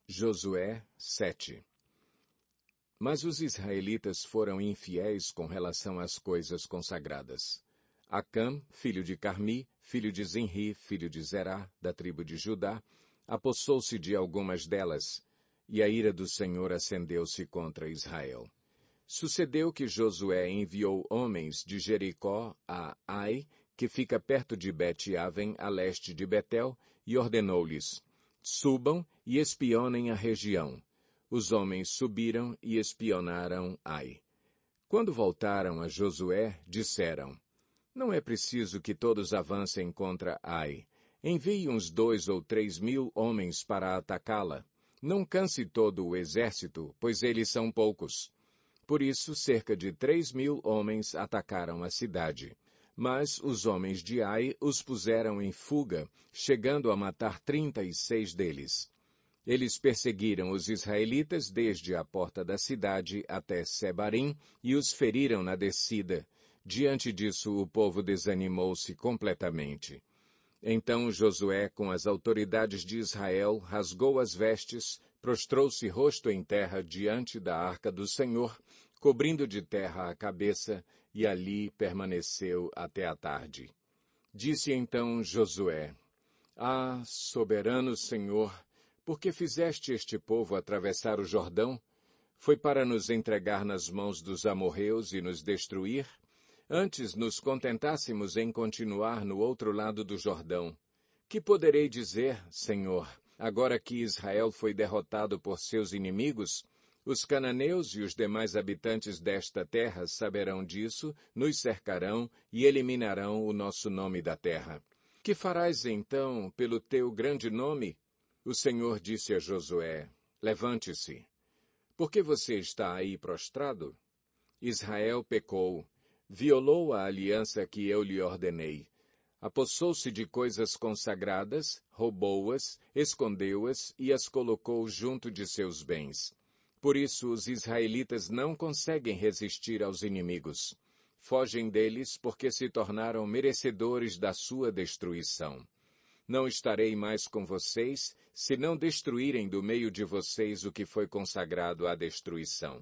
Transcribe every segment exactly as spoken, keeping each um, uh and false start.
Josué sete. Mas os israelitas foram infiéis com relação às coisas consagradas. Acã, filho de Carmi, filho de Zinri, filho de Zerá, da tribo de Judá, apossou-se de algumas delas, e a ira do Senhor acendeu-se contra Israel. Sucedeu que Josué enviou homens de Jericó a Ai, que fica perto de Bet-Aven, a leste de Betel, e ordenou-lhes: subam e espionem a região. Os homens subiram e espionaram Ai. Quando voltaram a Josué, disseram: não é preciso que todos avancem contra Ai. Envie uns dois ou três mil homens para atacá-la. Não canse todo o exército, pois eles são poucos. Por isso, cerca de três mil homens atacaram a cidade. Mas os homens de Ai os puseram em fuga, chegando a matar trinta e seis deles. Eles perseguiram os israelitas desde a porta da cidade até Sebarim e os feriram na descida. Diante disso, o povo desanimou-se completamente. Então Josué, com as autoridades de Israel, rasgou as vestes, prostrou-se rosto em terra diante da arca do Senhor, cobrindo de terra a cabeça, e ali permaneceu até a tarde. Disse então Josué: Ah, soberano Senhor, por que fizeste este povo atravessar o Jordão? Foi para nos entregar nas mãos dos amorreus e nos destruir? Antes nos contentássemos em continuar no outro lado do Jordão. Que poderei dizer, Senhor, agora que Israel foi derrotado por seus inimigos? Os cananeus e os demais habitantes desta terra saberão disso, nos cercarão e eliminarão o nosso nome da terra. Que farás então pelo teu grande nome? O Senhor disse a Josué: levante-se. Por que você está aí prostrado? Israel pecou, violou a aliança que eu lhe ordenei. Apossou-se de coisas consagradas, roubou-as, escondeu-as e as colocou junto de seus bens. Por isso os israelitas não conseguem resistir aos inimigos. Fogem deles porque se tornaram merecedores da sua destruição. Não estarei mais com vocês, se não destruírem do meio de vocês o que foi consagrado à destruição.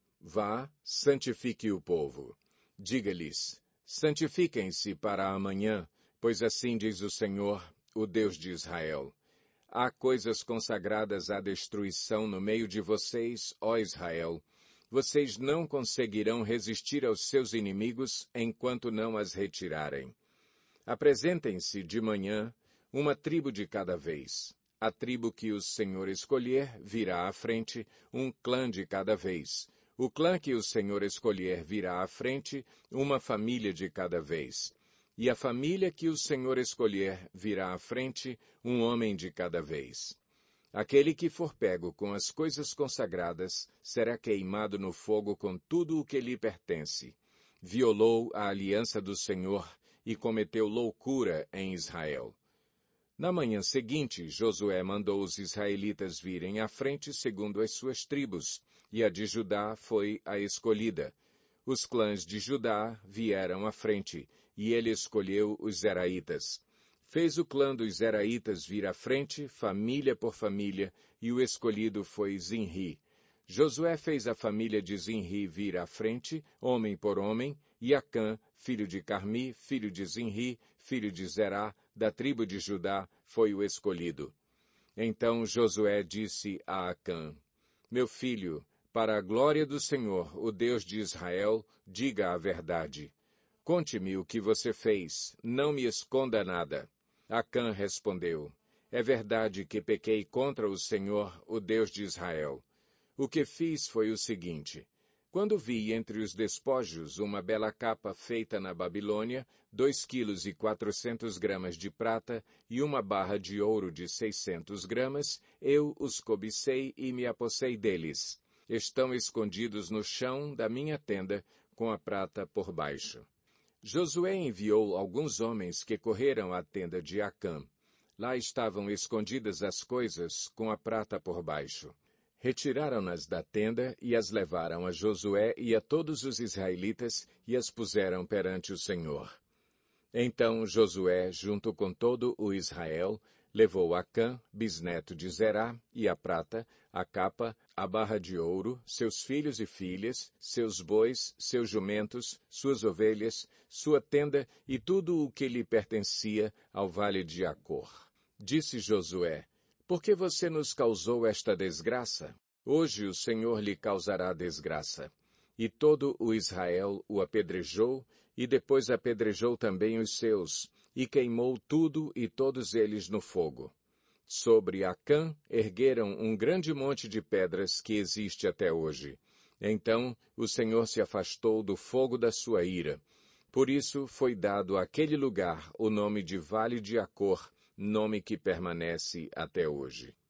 Vá, santifique o povo. Diga-lhes: santifiquem-se para amanhã, pois assim diz o Senhor, o Deus de Israel. Há coisas consagradas à destruição no meio de vocês, ó Israel. Vocês não conseguirão resistir aos seus inimigos enquanto não as retirarem. Apresentem-se de manhã, uma tribo de cada vez. A tribo que o Senhor escolher virá à frente, um clã de cada vez. O clã que o Senhor escolher virá à frente, uma família de cada vez. E a família que o Senhor escolher virá à frente, um homem de cada vez. Aquele que for pego com as coisas consagradas será queimado no fogo com tudo o que lhe pertence. Violou a aliança do Senhor e cometeu loucura em Israel. Na manhã seguinte, Josué mandou os israelitas virem à frente segundo as suas tribos, e a de Judá foi a escolhida. Os clãs de Judá vieram à frente, e ele escolheu os zeraitas. Fez o clã dos zeraitas vir à frente, família por família, e o escolhido foi Zinri. Josué fez a família de Zinri vir à frente, homem por homem, e Acã, filho de Carmi, filho de Zinri, filho de Zerá, da tribo de Judá, foi o escolhido. Então Josué disse a Acã: meu filho, para a glória do Senhor, o Deus de Israel, diga a verdade. Conte-me o que você fez, não me esconda nada. Acã respondeu: é verdade que pequei contra o Senhor, o Deus de Israel. O que fiz foi o seguinte: quando vi entre os despojos uma bela capa feita na Babilônia, dois quilos e quatrocentos gramas de prata e uma barra de ouro de seiscentos gramas, eu os cobicei e me apossei deles. Estão escondidos no chão da minha tenda, com a prata por baixo. Josué enviou alguns homens que correram à tenda de Acã. Lá estavam escondidas as coisas, com a prata por baixo. Retiraram-nas da tenda e as levaram a Josué e a todos os israelitas e as puseram perante o Senhor. Então Josué, junto com todo o Israel, Levou Acã, bisneto de Zerá, e a prata, a capa, a barra de ouro, seus filhos e filhas, seus bois, seus jumentos, suas ovelhas, sua tenda e tudo o que lhe pertencia ao vale de Acor. Disse Josué: Por que você nos causou esta desgraça? Hoje o Senhor lhe causará desgraça. E todo o Israel o apedrejou, e depois apedrejou também os seus, e queimou tudo e todos eles no fogo. Sobre Acã ergueram um grande monte de pedras que existe até hoje. Então o Senhor se afastou do fogo da sua ira. Por isso foi dado àquele lugar o nome de Vale de Acor, nome que permanece até hoje.